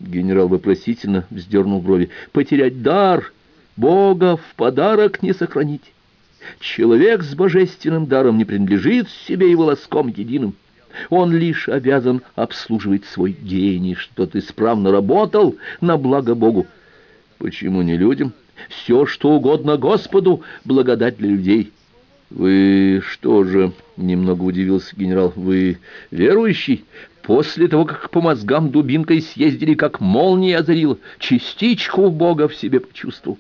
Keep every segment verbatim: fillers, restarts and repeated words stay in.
Генерал вопросительно вздернул брови. Потерять дар Бога в подарок не сохранить. Человек с божественным даром не принадлежит себе и волоском единым. Он лишь обязан обслуживать свой гений, что ты исправно работал на благо Богу. Почему не людям? Все, что угодно Господу, благодать для людей. Вы что же, немного удивился генерал, вы верующий? После того, как по мозгам дубинкой съездили, как молния озарила, частичку Бога в себе почувствовал.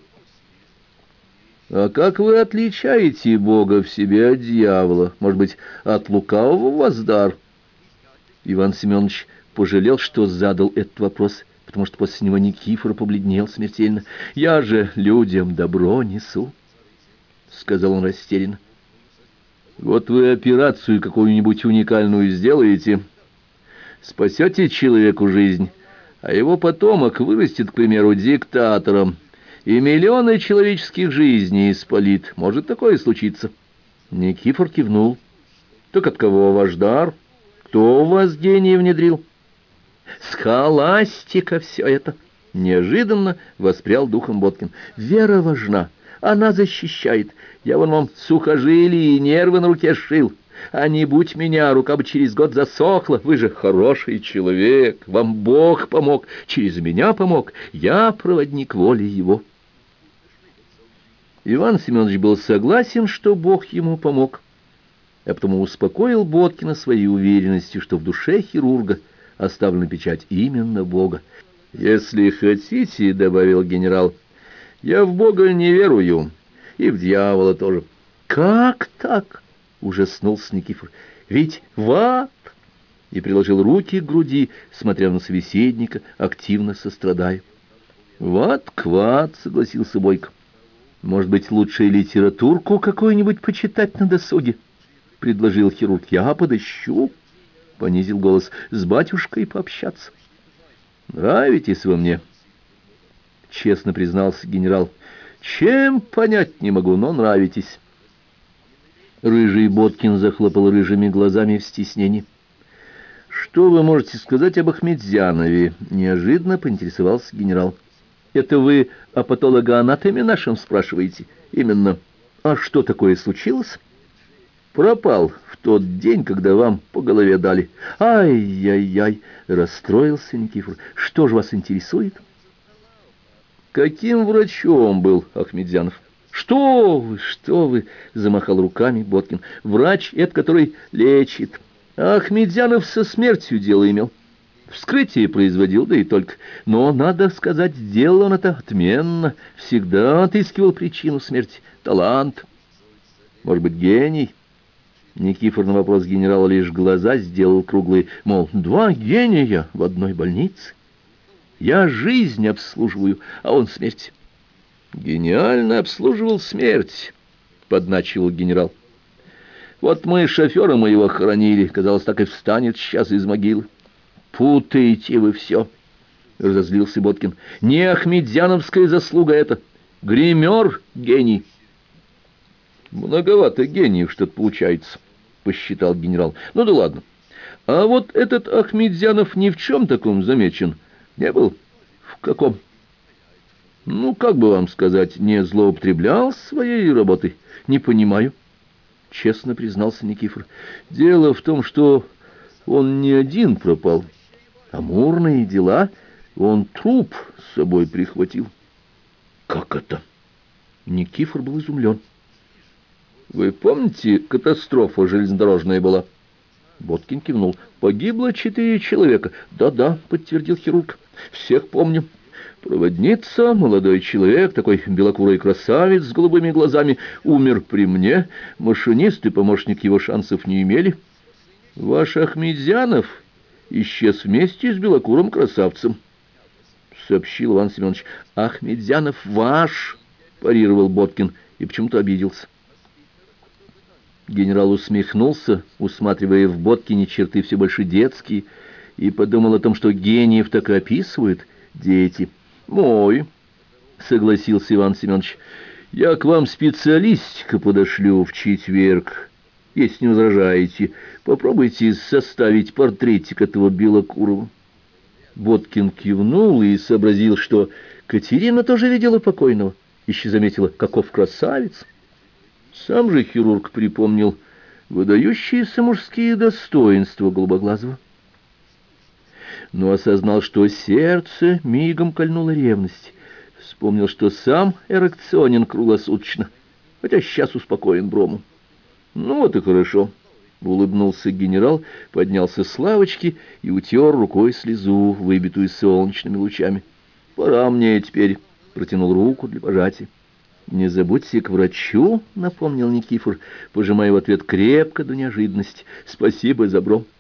А как вы отличаете Бога в себе от дьявола? Может быть, от лукавого у вас дар? Иван Семенович пожалел, что задал этот вопрос, потому что после него Никифор побледнел смертельно. «Я же людям добро несу», — сказал он растерянно. «Вот вы операцию какую-нибудь уникальную сделаете, спасете человеку жизнь, а его потомок вырастет, к примеру, диктатором, и миллионы человеческих жизней испалит. Может такое случиться?» Никифор кивнул. «Так от кого ваш дар? Кто у вас гений внедрил?» «Схоластика все это!» Неожиданно воспрял духом Боткин. «Вера важна, она защищает. Я вон вам сухожилия и нервы на руке сшил. А не будь меня, рука бы через год засохла. Вы же хороший человек, вам Бог помог, через меня помог. Я проводник воли его». Иван Семенович был согласен, что Бог ему помог, а потому успокоил Боткина своей уверенностью, что в душе хирурга оставлена печать именно Бога. «Если хотите, — добавил генерал, — я в Бога не верую, и в дьявола тоже». «Как так?» — ужаснулся Никифор. «Ведь в ад!» И приложил руки к груди, смотря на собеседника, активно сострадая. «В ад, квад!» — согласился Бойко. «Может быть, лучше и литературку какую-нибудь почитать на досуге?» — предложил хирург. «Я подыщу», — понизил голос, — «с батюшкой пообщаться». «Нравитесь вы мне», — честно признался генерал. «Чем, понять не могу, но нравитесь». Рыжий Боткин захлопал рыжими глазами в стеснении. «Что вы можете сказать об Ахметзянове?» — неожиданно поинтересовался генерал. «Это вы о патологоанатоме нашем спрашиваете?» «Именно. А что такое случилось?» «Пропал в тот день, когда вам по голове дали». «Ай-яй-яй!» — расстроился Никифор. «Что же вас интересует?» «Каким врачом был Ахметзянов?» «Что вы, что вы!» — замахал руками Боткин. «Врач — это который лечит. А Ахметзянов со смертью дело имел. Вскрытие производил, да и только. Но, надо сказать, сделал он это отменно. Всегда отыскивал причину смерти. Талант. Может быть, гений?» Никифор на вопрос генерала лишь глаза сделал круглые, мол, два гения в одной больнице. Я жизнь обслуживаю, а он смерть. Гениально обслуживал смерть, подначивал генерал. Вот мы шофера моего хоронили, казалось, так и встанет сейчас из могилы. Путаете вы все, разозлился Боткин. Не ахметзяновская заслуга это. Гример гений. Многовато гениев что-то получается, посчитал генерал. Ну да ладно. А вот этот Ахметзянов ни в чем таком замечен не был? В каком? Ну, как бы вам сказать, не злоупотреблял своей работой? Не понимаю, честно признался Никифор. Дело в том, что он не один пропал. Амурные дела, он труп с собой прихватил. Как это? Никифор был изумлен. Вы помните, катастрофа железнодорожная была? Боткин кивнул. Погибло четыре человека. Да-да, подтвердил хирург. Всех помню. Проводница, молодой человек, такой белокурый красавец с голубыми глазами, умер при мне. Машинист и помощник его шансов не имели. Ваш Ахметзянов исчез вместе с белокурым красавцем, сообщил Иван Семенович. Ахметзянов ваш, парировал Боткин и почему-то обиделся. Генерал усмехнулся, усматривая в Боткине черты все больше детские, и подумал о том, что гениев так и описывают дети. «Мой», — согласился Иван Семенович, — «я к вам специалистика подошлю в четверг, если не возражаете. Попробуйте составить портретик этого Белокурова». Боткин кивнул и сообразил, что Катерина тоже видела покойного, еще заметила, каков красавец. Сам же хирург припомнил выдающиеся мужские достоинства Голубоглазого, но осознал, что сердце мигом кольнуло ревность. Вспомнил, что сам эрекционен круглосуточно, хотя сейчас успокоен Брому. «Ну вот и хорошо», — улыбнулся генерал, поднялся с лавочки и утер рукой слезу, выбитую солнечными лучами. «Пора мне теперь», — протянул руку для пожатия. «Не забудьте к врачу», — напомнил Никифор, пожимая в ответ крепко до неожиданности. «Спасибо за Бром».